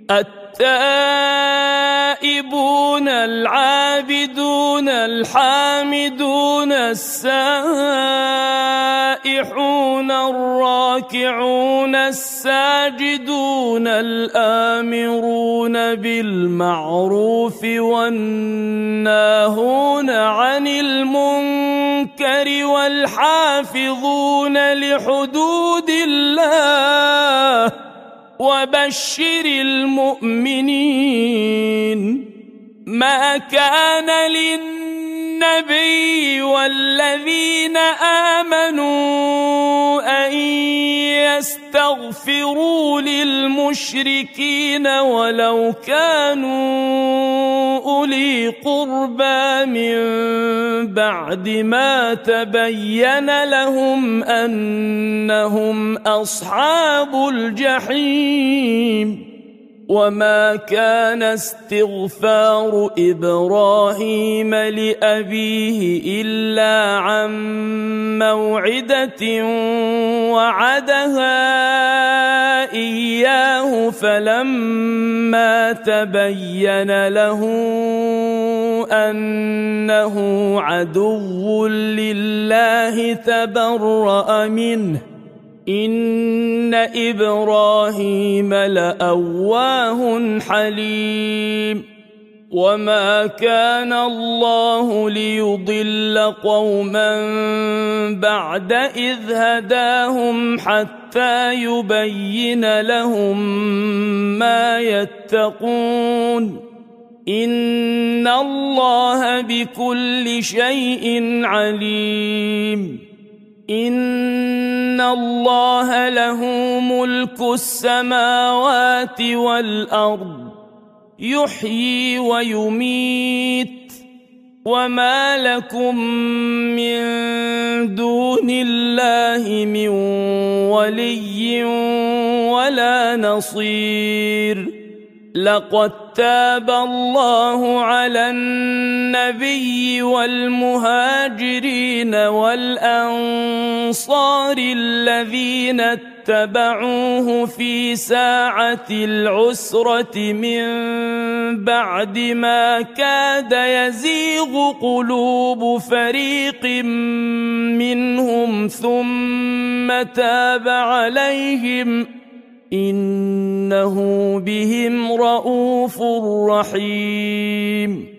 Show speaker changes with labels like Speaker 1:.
Speaker 1: التائبون العابدون الحامدون السائحون الراكعون الساجدون الآمرون بالمعروف والناهون عن المنكر والحافظون لحدود الله وبشر المؤمنين. ما كان للنبي والذين آمنوا أن يستغفروا للمشركين ولو كانوا أولي قربى من بعد ما تبين لهم أنهم أصحاب الجحيم. وما كان استغفار إبراهيم لأبيه إلا عن موعدة وعدها إياه فلما تبين له أنه عدو لله تبرأ منه إن إبراهيم لأواه حليم. وما كان الله ليضل قوما بعد إذ هداهم حتى يبين لهم ما يتقون إن الله بكل شيء عليم. إن الله له ملك السماوات والأرض يحيي ويميت وما لكم من دون الله من ولي ولا نصير. لقد تاب الله على النبي والمهاجرين والأنصار الذين اتبعوه في ساعة العسرة من بعد ما كاد يزيغ قلوب فريق منهم ثم تاب عليهم إنه بهم رءوف رحيم.